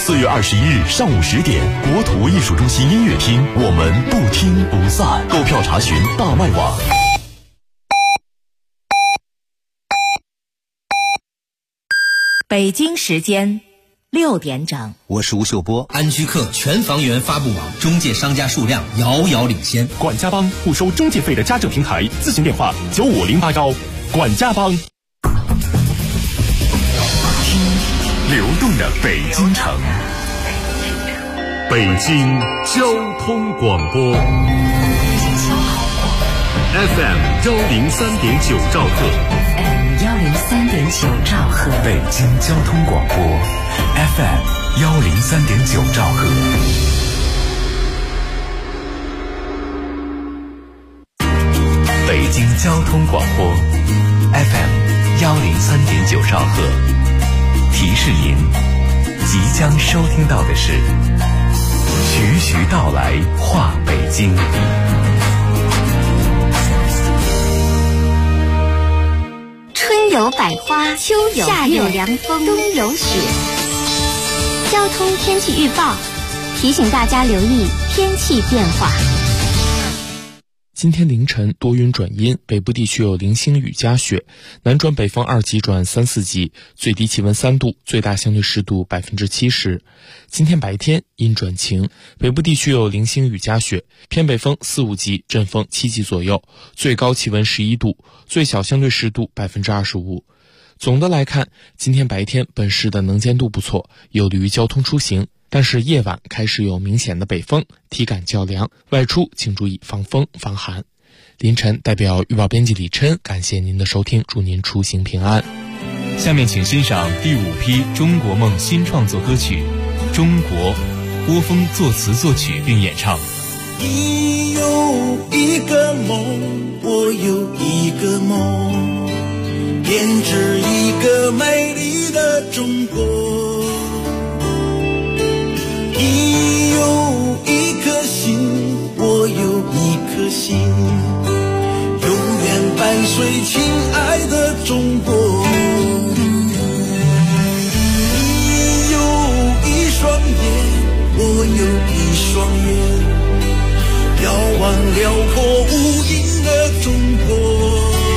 4月21日上午10点，国土艺术中心音乐厅，我们不听不散。购票查询大麦网。 北京时间6点整， 我是吴秀波。安居客全房源发布网中介商家数量遥遥领先。 管家帮不收中介费的家政平台，咨询电话95081。管家帮。听流动的北京城，北京交通广播 FM 103.9兆赫。 103.9兆赫， 北京交通广播 FM 103.9兆赫。北京交通广播 FM 103.9兆赫。提示您，即将收听到的是徐徐道来话北京。 春有百花，秋有夏有凉风，冬有雪。交通天气预报提醒大家留意天气变化。 今天凌晨多云转阴，北部地区有零星雨夹雪，南转北风2级转3、4级，最低气温3度，最大相对湿度70%。今天白天阴转晴，北部地区有零星雨夹雪，偏北风4、5级，阵风7级左右，最高气温11度，最小相对湿度25%。总的来看，今天白天本市的能见度不错，有利于交通出行。但是夜晚开始有明显的北风，体感较凉，外出请注意防风防寒。凌晨代表预报编辑李琛感谢您的收听，祝您出行平安。 下面请欣赏第5批中国梦新创作歌曲《中国》，郭峰作词作曲并演唱。 你有一个梦，我有一个梦，编织一个美丽的中国。你有一颗心，我有一颗心，永远伴随亲爱的中国。你有一双眼，我有一双眼，遥望辽阔无垠的中国。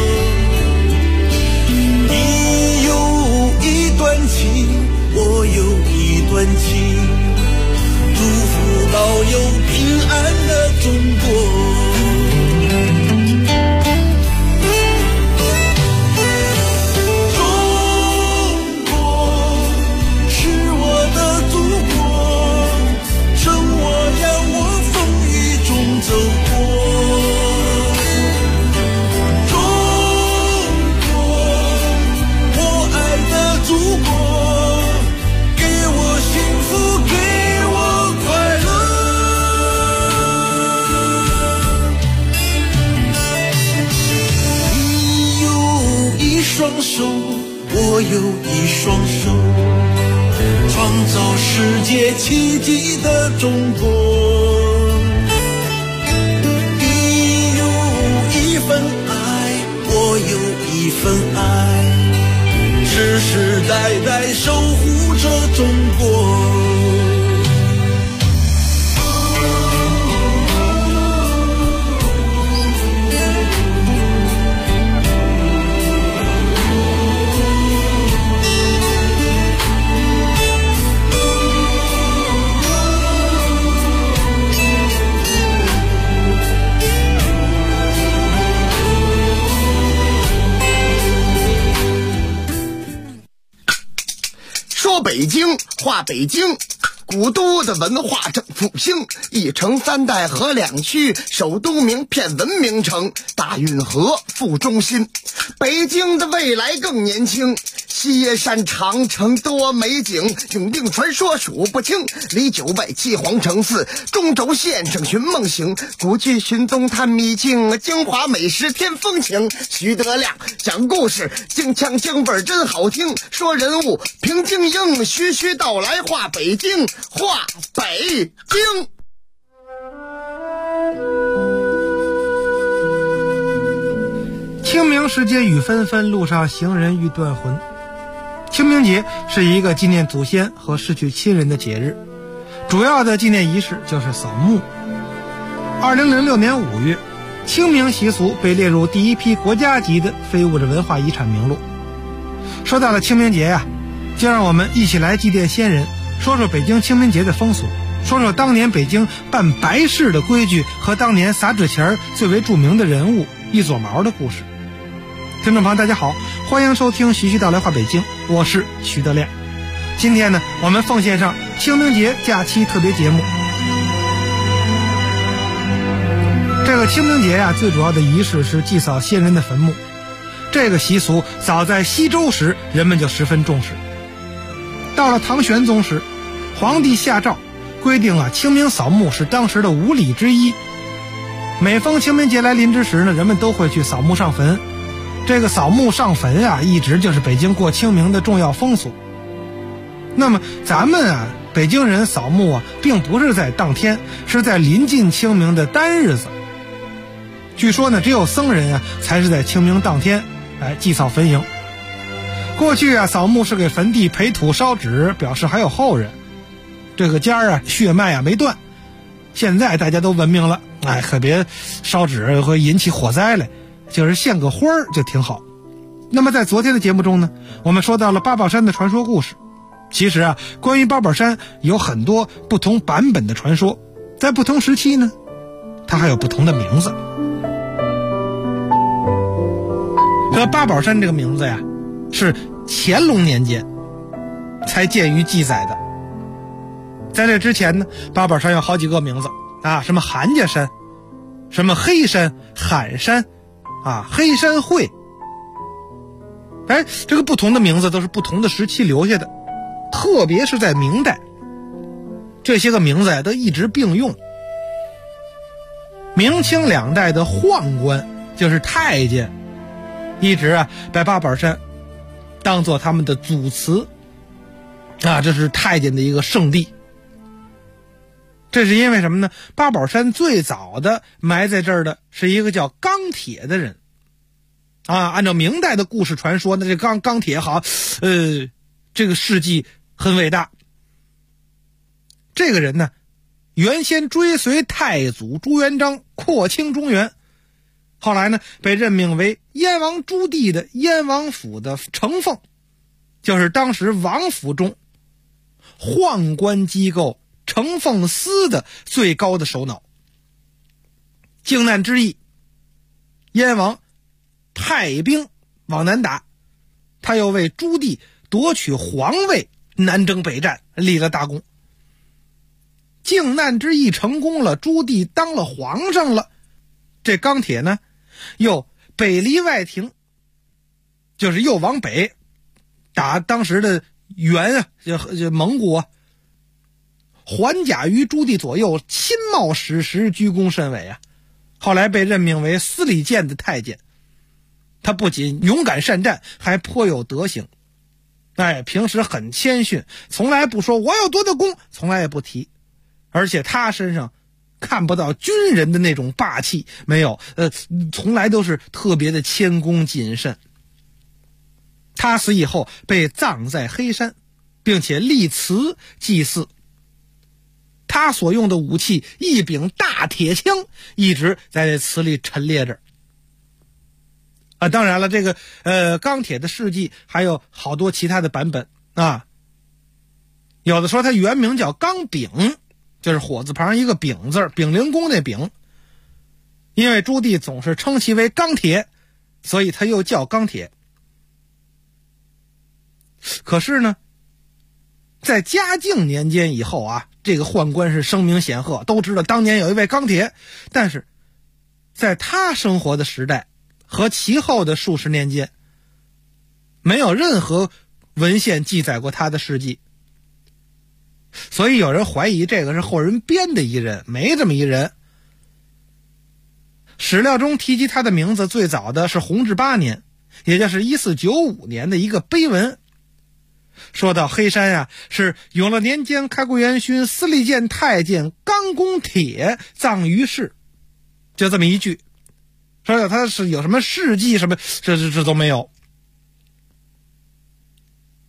你有一段情，我有一段情，祝福保佑平安的中国。中国是我的祖国，趁我让我风雨中走过。中国，我爱的祖国，给我幸福，给我快乐。你有一双手，我有一双手，创造世界奇迹的中国。你有一份爱，我有一份爱，世世代代守护着中国。 说北京话北京，古都的文化正复兴，一城三代合两区，首都名片文明城，大运河副中心。北京的未来更年轻，西耶山长城多美景，永定传说数不清，离970皇城寺，中轴线上寻梦行，古剧寻踪探秘境，京华美食添风情。徐德亮讲故事，京腔京味真好听，说人物平静应，徐徐道来话北京，话北京。 清明时节雨纷纷，路上行人欲断魂。 清明节是一个纪念祖先和逝去亲人的节日，主要的纪念仪式就是扫墓。2006年5月，清明习俗被列入第一批国家级的非物质文化遗产名录。说到了清明节呀，就让我们一起来祭奠先人，说说北京清明节的风俗，说说当年北京办白事的规矩和当年撒纸钱最为著名的人物一撮毛的故事。听众朋友大家好，欢迎收听徐徐道来话北京，我是徐德亮。今天呢，我们奉献上清明节假期特别节目。这个清明节呀，最主要的仪式是祭扫先人的坟墓。这个习俗早在西周时人们就十分重视。到了唐玄宗时，皇帝下诏规定清明扫墓是当时的5礼之一。每逢清明节来临之时呢，人们都会去扫墓上坟。这个扫墓上坟一直就是北京过清明的重要风俗。那么咱们北京人扫墓并不是在当天，是在临近清明的单日子。据说呢，只有僧人才是在清明当天祭扫坟茔。过去扫墓是给坟地培土烧纸，表示还有后人，这个家血脉没断。现在大家都文明了，可别烧纸会引起火灾来，就是献个花就挺好。那么在昨天的节目中呢，我们说到了八宝山的传说故事。其实关于八宝山有很多不同版本的传说，在不同时期呢，它还有不同的名字。这八宝山这个名字是乾隆年间才见于记载的。在这之前呢，八宝山有好几个名字什么韩家山，什么黑山、罕山黑山会。这个不同的名字都是不同的时期留下的，特别是在明代，这些个名字都一直并用。明清两代的宦官，就是太监，一直把八宝山当做他们的祖祠这是太监的一个圣地。这是因为什么呢？八宝山最早的埋在这儿的是一个叫钢铁的人按照明代的故事传说，那这钢铁好这个事迹很伟大。这个人呢，原先追随太祖朱元璋扩清中原，后来呢被任命为燕王朱棣的燕王府的承奉，就是当时王府中宦官机构承奉司的最高的首脑。靖难之役，燕王派兵往南打，他又为朱棣夺取皇位南征北战立了大功。靖难之役成功了，朱棣当了皇上了，这钢铁呢又北离外庭，就是又往北打当时的元蒙古还甲于朱棣左右，亲冒矢石，居功甚伟后来被任命为司礼监的太监。他不仅勇敢善战，还颇有德行。平时很谦逊，从来不说我有多大功，从来也不提。而且他身上看不到军人的那种霸气，没有，从来都是特别的谦恭谨慎。他死以后被葬在黑山，并且立祠祭祀。他所用的武器一柄大铁枪一直在这祠里陈列着。当然了，这个钢铁的事迹还有好多其他的版本有的说他原名叫钢炳，就是火字旁一个炳字，炳灵公那炳。因为朱棣总是称其为钢铁，所以他又叫钢铁。可是呢，在嘉靖年间以后这个宦官是声名显赫，都知道当年有一位钢铁，但是在他生活的时代和其后的数十年间，没有任何文献记载过他的事迹。所以有人怀疑这个是后人编的一人，没这么一人。史料中提及他的名字最早的是弘治8年，也就是1495年的一个碑文。说到黑山是永乐年间开国元勋司礼监太监钢公铁葬于世，就这么一句。说他是有什么事迹什么，这都没有。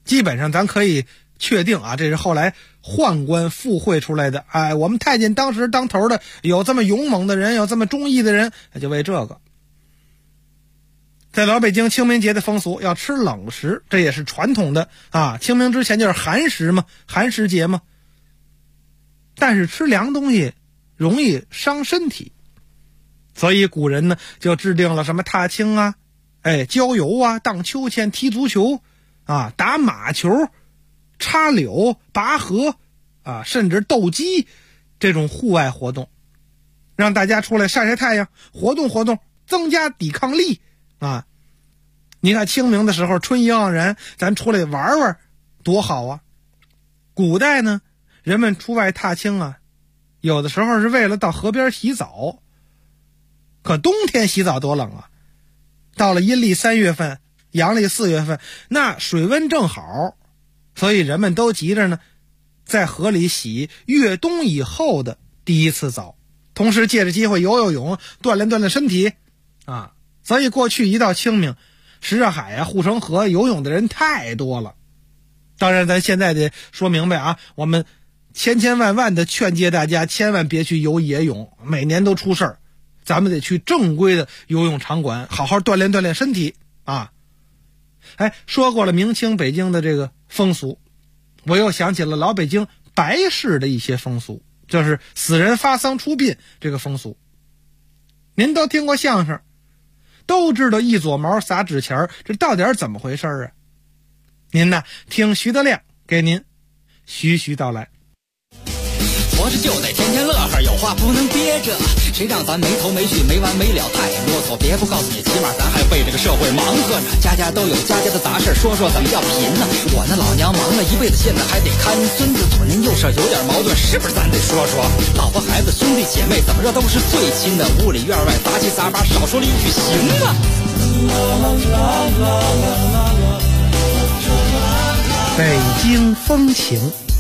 基本上咱可以确定啊，这是后来宦官附会出来的。哎，我们太监当时当头的有这么勇猛的人，有这么忠义的人，就为这个。在老北京清明节的风俗要吃冷食，这也是传统的啊。清明之前就是寒食嘛，寒食节嘛。但是吃凉东西容易伤身体，所以古人呢就制定了什么踏青啊、郊游啊、荡秋千、踢足球啊、打马球、插柳、拔河啊，甚至斗鸡这种户外活动，让大家出来晒晒太阳，活动活动，增加抵抗力啊。你看清明的时候春意盎然，咱出来玩玩多好啊。古代呢，人们出外踏青啊，有的时候是为了到河边洗澡，可冬天洗澡多冷啊。到了阴历3月份、阳历4月份，那水温正好，所以人们都急着呢在河里洗越冬以后的第一次澡，同时借着机会游游泳，锻炼锻炼身体啊。所以过去一到清明，什刹海啊、护城河游泳的人太多了。当然咱现在得说明白啊，我们千万的劝诫大家千万别去游野泳，每年都出事儿，咱们得去正规的游泳场馆好好锻炼锻炼身体啊。说过了明清北京的这个风俗，我又想起了老北京白事的一些风俗，就是死人发丧出殡这个风俗。您都听过相声，都知道一撮毛撒纸钱，这到底怎么回事啊？您呢，听徐德亮给您徐徐道来。 活着就得天天乐呵，有话不能憋着，谁让咱没头没绪没完没了太啰嗦。别不告诉你，起码咱还为这个社会忙活呢。家家都有家家的杂事，说说怎么叫贫呢？我那老娘忙了一辈子，现在还得看孙子，左邻右舍有点矛盾，是不是咱得说说？老婆孩子兄弟姐妹怎么着都是最亲的，屋里院外杂七杂八，少说了一句行啊。 北京风情。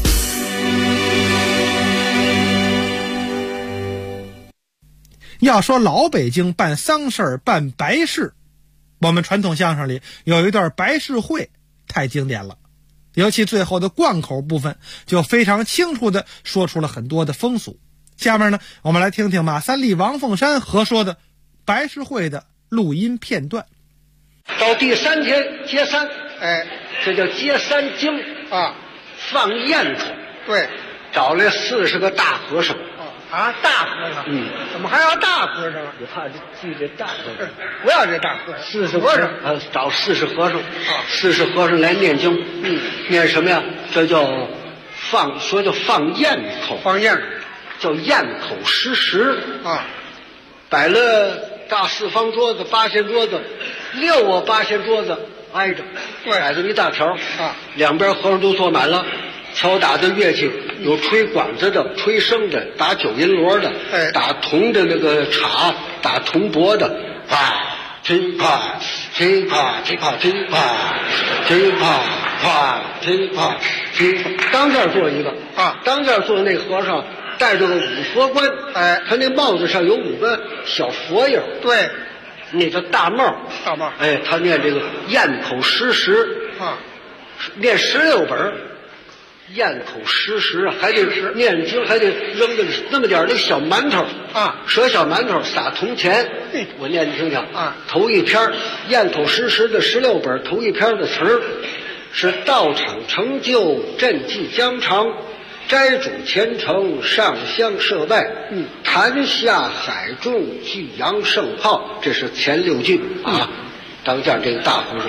要说老北京办丧事办白事，我们传统相声里有一段白事会太经典了，尤其最后的贯口部分就非常清楚地说出了很多的风俗。下面呢，我们来听听马三立、王凤山合说的白事会的录音片段。 到第3天接三，这叫接三经啊，放焰口。对，找来40个大和尚。大和尚，怎么还要大和尚？我怕记这大和尚，不要这大和尚，40和尚，找40和尚，40和尚来念经，念什么呀？这叫放，说叫放焰口，放焰，叫焰口实时啊。摆了大4方桌子、8仙桌子，6个8仙桌子挨着，摆这么一大条啊，两边和尚都坐满了。敲打的乐器有吹管子的、吹笙的、打9音锣的，打铜的那个镲、打铜钹的，噼啪噼啪噼啪噼啪噼啪啪噼啪噼。当间坐一个当间坐那和尚戴着个五佛冠，他那帽子上有5个小佛印，对，那叫大帽。大帽，他念这个焰口实时念16本。咽口实时，还得念经，还得扔个那么点那小馒头折小馒头撒铜钱。我念你听听头一篇咽口实时的16本，头一篇的词儿是道场成就，赈济疆场，斋主虔诚，上香设拜，坛下海中巨扬圣号。这是前6句当间这个大和尚。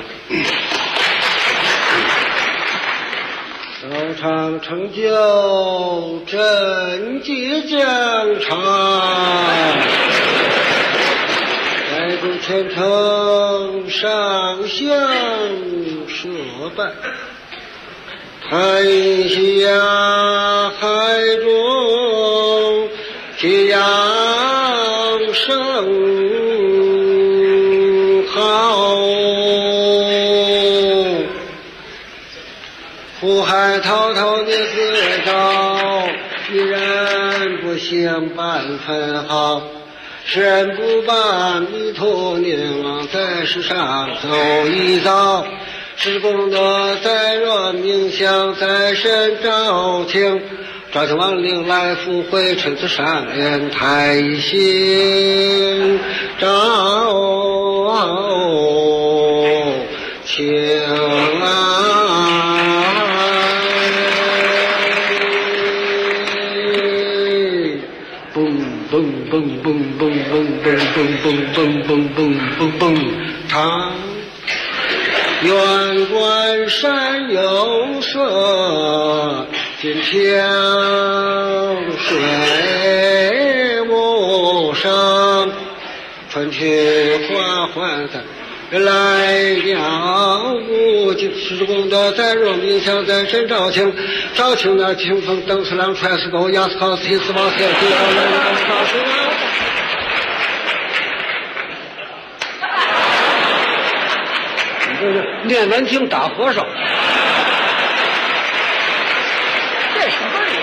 道场成就，赈济疆场，斋主虔诚，上香设拜，坛下海中巨扬圣号。苦海滔滔你自找，一人不行半分好。人不把弥陀念，往在世上走一遭。 施功德在若冥想在身照清，照清亡灵来福慧陈子善莲太心照清他远观山有色，近听水无声，春去花还在，人来鸟无尽。施功德在若冥想在身照清，照清那清风灯四郎踹死狗压死靠死踢死亡死地好人少时了。念完经打和尚， 这什么人？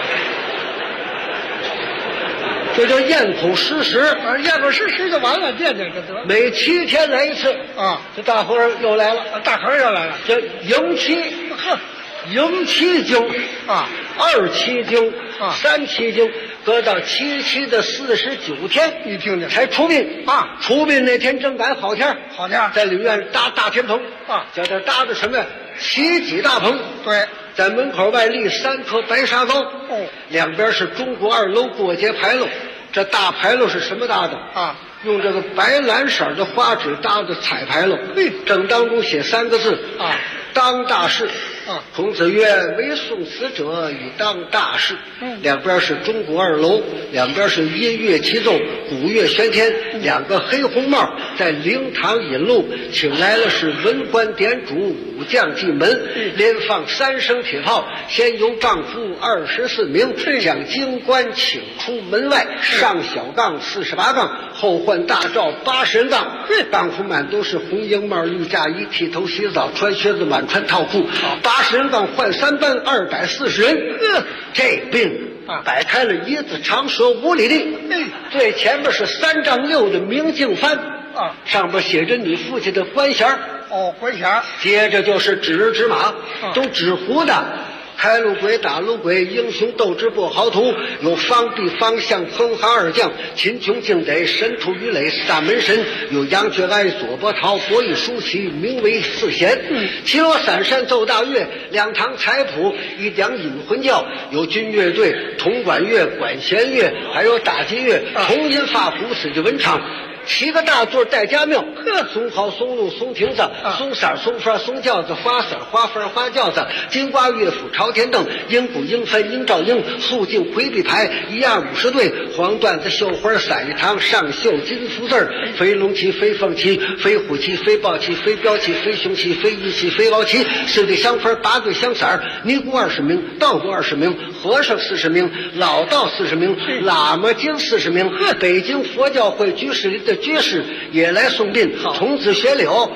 这叫咽口实时， 咽口实时就完了，念这个得。 每7天来一次啊！ 这大和尚又来了， 大和尚又来了。 这迎七，迎七经啊 ，2期经啊 ，3期经，搁到7期的49天， 你听听才出殡啊！ 出殡那天正赶好天， 好天， 在里院搭大天棚啊， 叫这搭的什么呀？奇迹大棚。 对， 在门口外立3棵白沙高， 哦， 两边是中国2楼过节牌楼。这大牌楼是什么搭的啊？ 用这个白蓝色的花纸搭的彩牌楼，正当中写3个字啊， 当大事。 啊， 孔子曰：“为送死者以当大事。”两边是中国2楼，两边是音乐齐奏，鼓乐喧天，2个黑红帽在灵堂引路，请来了是文官典主、武将进门，连放3声铁炮，先由杠夫24名将京官请出门外，上小杠48杠，后换大罩80人杠，杠夫满都是红缨帽、绿嫁衣，剃头洗澡，穿靴子，满穿套裤，80人杠换3班，240人。这病摆开了一字长蛇5里地，最前面是3丈6的明镜幡啊， 上边写着你父亲的官衔哦，官衔。 接着就是纸人纸马，都纸糊的。开路鬼、打路鬼，英雄斗志不豪图，有方必方向、哼哈2将，秦琼敬得、神荼于垒3门神，有杨觉哀、左伯桃、博弈舒淇，名为4贤。齐罗散山奏大乐，2堂彩谱，1讲引魂教，有军乐队、铜管乐、管弦乐，还有打击乐，铜音发鼓、死记文唱。7个大座带家庙，松蒿、松露、松亭子、松色、松发、松轿子、花色、花幡、花轿子，金瓜乐府、朝天凳，鹰鼓、鹰幡、鹰照鹰，肃静、回避牌，1样50对，黄缎子、绣花、伞一堂，上绣金福字，飞龙旗、飞凤旗、飞虎旗、飞豹旗、飞镖旗、飞熊旗、飞一旗、飞鳌旗，4对香幡，8对香伞，尼姑20名，道姑20名，和尚40名，老道40名，喇嘛经40名，北京佛教会居士林的居士也来送殡，童子雪柳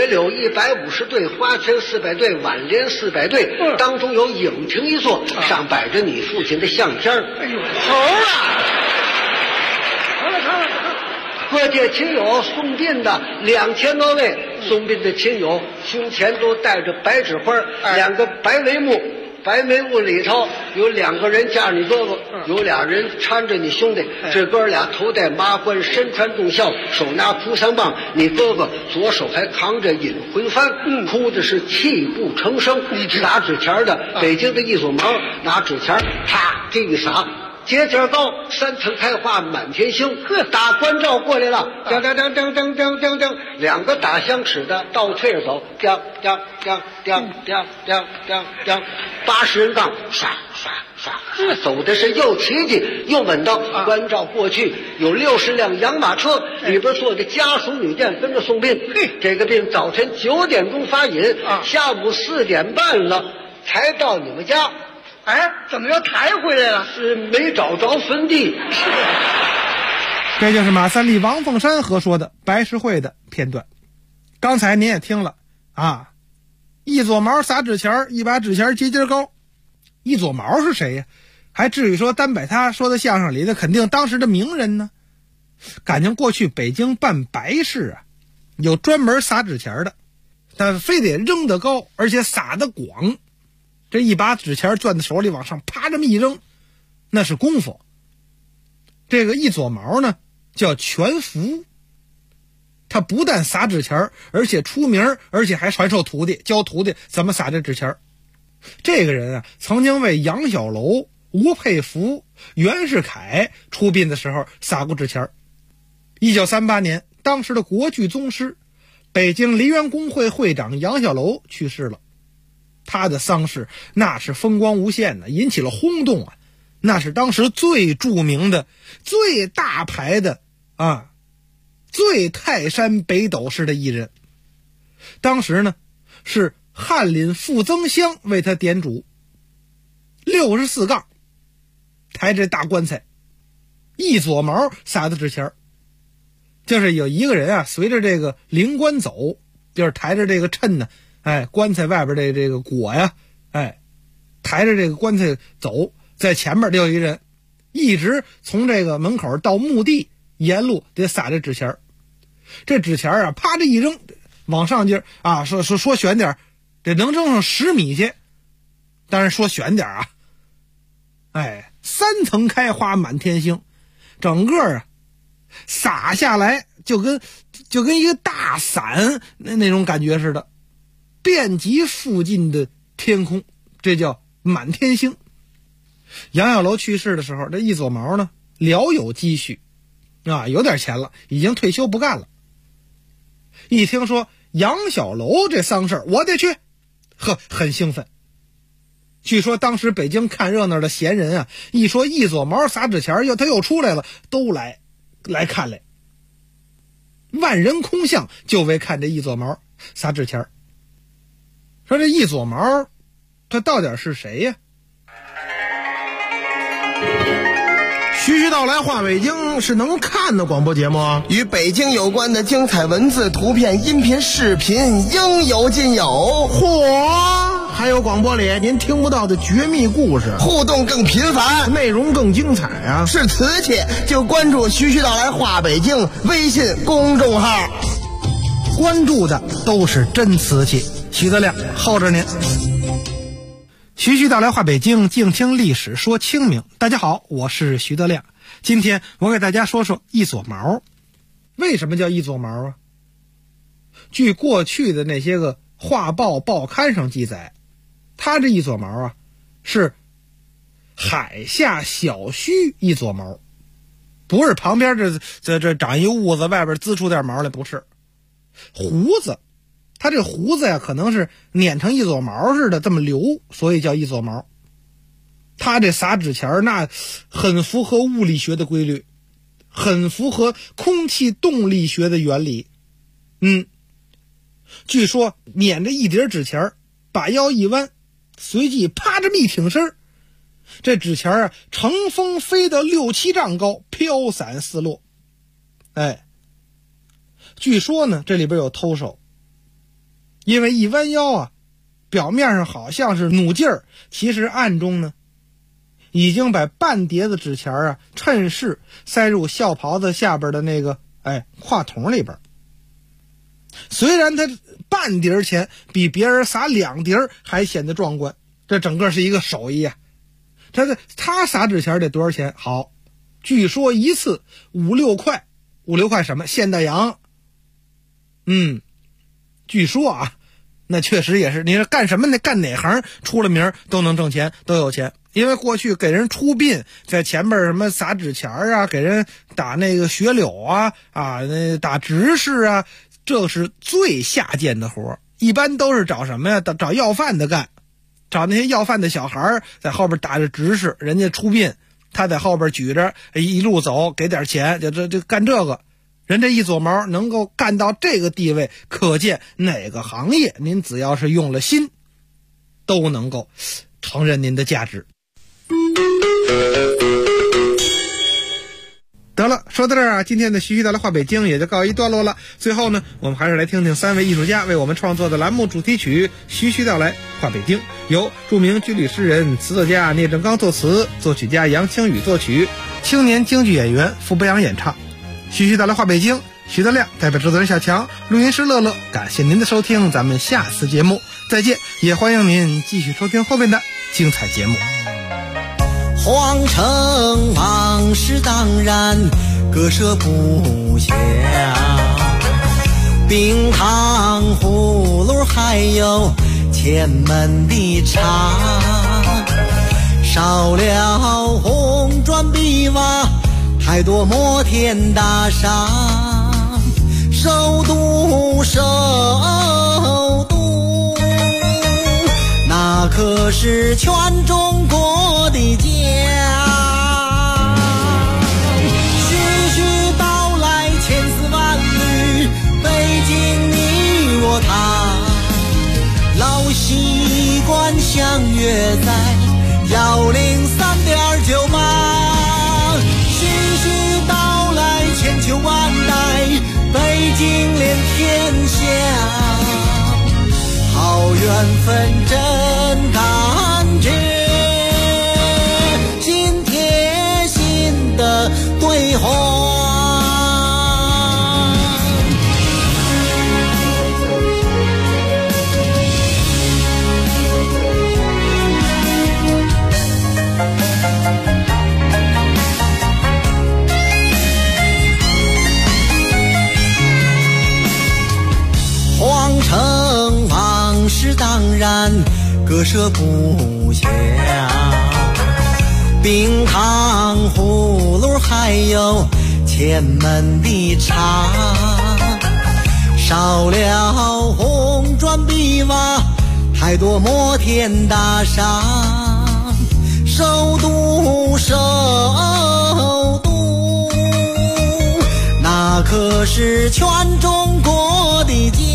150对，花圈400对，挽联400对，当中有影亭1座，上摆着你父亲的相片。 哎呦，猴啊！ 各界亲友送殡的2000多位，送殡的亲友胸前都带着白纸花，2个白帷幕。白眉屋里头有2个人架着你哥哥，有2人搀着你兄弟，这哥俩头戴麻冠，身穿重孝，手拿扶桑棒，你哥哥左手还扛着引魂幡，哭的是泣不成声。打纸钱的北京的一撮毛，拿纸钱啪这一撒，节节高，3层开花满天星，打关照过来了，当当当当当当当当，2个打响尺的倒退着走，当当当当当当当当，80人杠，唰唰唰，走的是又奇迹又稳当。关照过去有60辆洋马车，里边坐的家属女眷跟着送殡。这个殡早晨9点钟发引，下午4点半了才到你们家。 哎，怎么又抬回来了？ 是没找着坟地。 这就是马三立、王凤山合说的白事会的片段。刚才您也听了啊，一撮毛撒纸钱，一把纸钱节节高。一撮毛是谁呀？还至于说单摆他说的相声里的，肯定当时的名人呢。感情过去北京办白事啊，有专门撒纸钱的， 但非得扔得高，而且撒得广。这一把纸钱攥在手里往上啪这么一扔，那是功夫。这个一撮毛呢叫全福，他不但撒纸钱，而且出名，而且还传授徒弟，教徒弟怎么撒这纸钱。这个人啊，曾经为杨小楼、吴佩孚、袁世凯出殡的时候撒过纸钱。1938年，当时的国剧宗师、北京梨园工会会长杨小楼去世了。他的丧事那是风光无限的，引起了轰动啊！那是当时最著名的、最大牌的最泰山北斗式的艺人。当时呢，是翰林傅增湘为他点主，64杠抬着大棺材，一撮毛撒的纸钱。就是有一个人啊，随着这个灵棺走，就是抬着这个衬呢，棺材外边的这个果呀，抬着这个棺材走，在前面就有一人，一直从这个门口到墓地，沿路得撒这纸钱。这纸钱啊，啪这一扔，往上劲啊，说悬点，这能扔上10米去。当然说悬点啊，3层开花满天星，整个啊洒下来就跟一个大伞那种感觉似的，遍及附近的天空，这叫满天星。杨小楼去世的时候，这一撮毛呢聊有积蓄有点钱了，已经退休不干了。一听说杨小楼这丧事，我得去，很兴奋。据说当时北京看热闹的闲人啊，一说一撮毛撒纸钱他又出来了，都来看来，万人空巷就为看这一撮毛撒纸钱。说这一撮毛他到底是谁呀？ 徐徐道来话北京是能看的广播节目， 与北京有关的精彩文字、图片、音频、视频应有尽有。 嚯！还有广播里您听不到的绝密故事， 互动更频繁， 内容更精彩啊！ 是瓷器就关注徐徐道来话北京微信公众号， 关注的都是真瓷器。徐德亮候着您。徐徐道来话北京，静听历史说清明。大家好，我是徐德亮。今天我给大家说说一撮毛。为什么叫一撮毛啊？据过去的那些个画报报刊上记载，他这一撮毛啊是海下小须一撮毛，不是旁边这长一痦子外边滋出点毛来，不是胡子。他这胡子呀，可能是碾成一撮毛似的这么留，所以叫一撮毛。他这撒纸钱那很符合物理学的规律，很符合空气动力学的原理。据说捻着一叠纸钱，把腰一弯，随即啪这么一挺身，这纸钱啊乘风飞到6、7丈高，飘散四落。据说呢，这里边有偷手。因为一弯腰啊，表面上好像是努劲儿，其实暗中呢，已经把半叠子纸钱啊，趁势塞入孝袍子下边的那个挎筒里边。虽然他半叠钱比别人撒2叠还显得壮观，这整个是一个手艺啊。他撒纸钱得多少钱？好，据说一次5、6块，5、6块什么？现代洋。据说啊，那确实也是，你说干什么呢？干哪行出了名都能挣钱，都有钱。因为过去给人出殡，在前面什么撒纸钱啊，给人打那个雪柳啊，那打执事啊，这是最下贱的活。一般都是找什么呀？找要饭的干，找那些要饭的小孩在后边打着执事，人家出殡，他在后边举着一路走，给点钱，就干这个。人这一撮毛能够干到这个地位，可见哪个行业您只要是用了心，都能够承认您的价值。得了，说到这儿啊，今天的徐徐道来话北京也就告一段落了。最后呢，我们还是来听听3位艺术家为我们创作的栏目主题曲《徐徐道来话北京》，由著名军旅诗人、词作家聂政刚作词，作曲家杨清宇作曲，青年京剧演员傅博洋演唱。徐徐道来话北京， 徐德亮代表制作人小强，录音师乐乐，感谢您的收听，咱们下次节目再见，也欢迎您继续收听后面的精彩节目。 皇城往事当然割舍不下，冰糖葫芦还有前门的茶，少了红砖碧瓦，太多摩天大厦，首都那可是全中国的家。徐徐道来千丝万缕，北京你我他，老习惯相约在103.98。徐徐道来千秋万代，北京连天下，好缘分真感觉，心贴心的对话。皇城往事当然割舍不下，冰糖葫芦还有前门的茶，少了红砖碧瓦，太多摩天大厦，首都那可是全中国的家。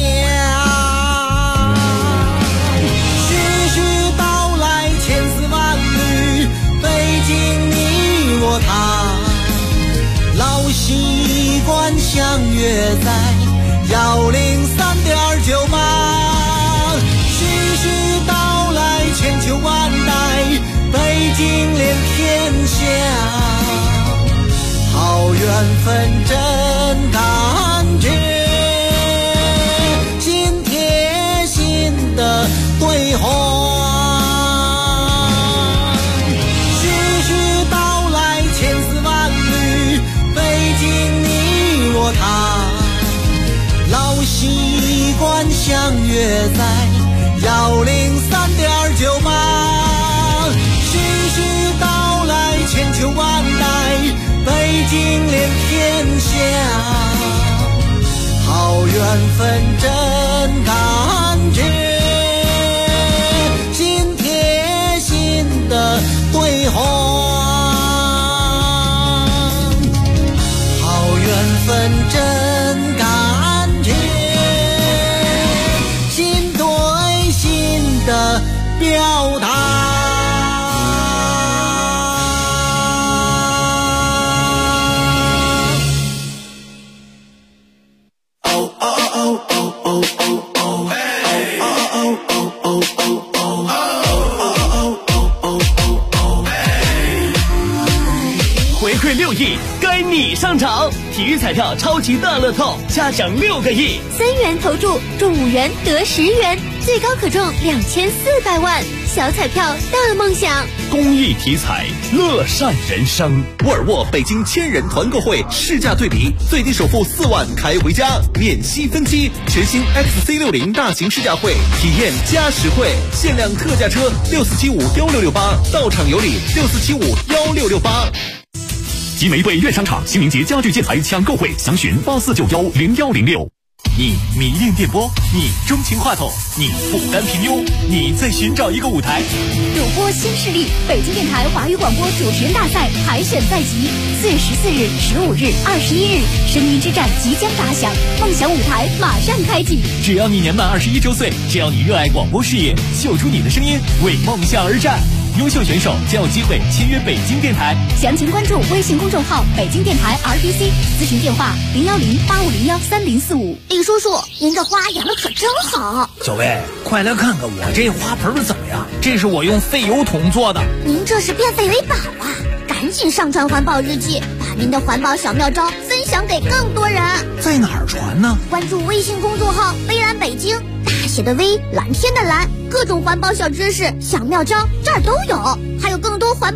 徐徐道来千丝万缕，北京你我他，老习惯相约在103.98。徐徐道来千秋万代，北京连天下，好缘分真感觉，心贴心的对话。徐徐道来千丝万缕，北京你我他，老习惯相约在103.98。徐徐道来千秋万代，北京连天下，好缘分真感觉，心贴心的对话。好缘分真感觉，心对心的表达。 6亿该你上场，体育彩票超级大乐透加奖6个亿 ，3元投注中5元得10元，最高可中2400万，小彩票大梦想。 公益体彩，乐善人生。 沃尔沃北京1000人团购会试驾对比，最低首付4万开回家，免息分期。全新 XC60 大型试驾会，体验加实惠，限量特价车64751668，到场有礼64751668。 集美汇悦商场新明节家具建材抢购会，详询84910116。 你迷恋电波，你钟情话筒，你不甘平庸，你在寻找一个舞台。 主播新势力，北京电台华语广播主持人大赛海选在即，4月14日、15日、21日，声音之战即将打响，梦想舞台马上开启。 只要你年满21周岁，只要你热爱广播事业，秀出你的声音，为梦想而战。优秀选手将有机会签约北京电台， 详情关注微信公众号北京电台 RTC， 咨询电话010-8501-3045。李叔叔，您这花养的可真好。 小薇，快来看看我这花盆怎么样？这是我用废油桶做的。 您这是变废为宝啊！赶紧上传环保日记，把您的环保小妙招分享给更多人。 在哪儿传呢？ 关注微信公众号微蓝北京，大写的微，蓝天的蓝，各种环保小知识、小妙招这儿都有，还有更多环保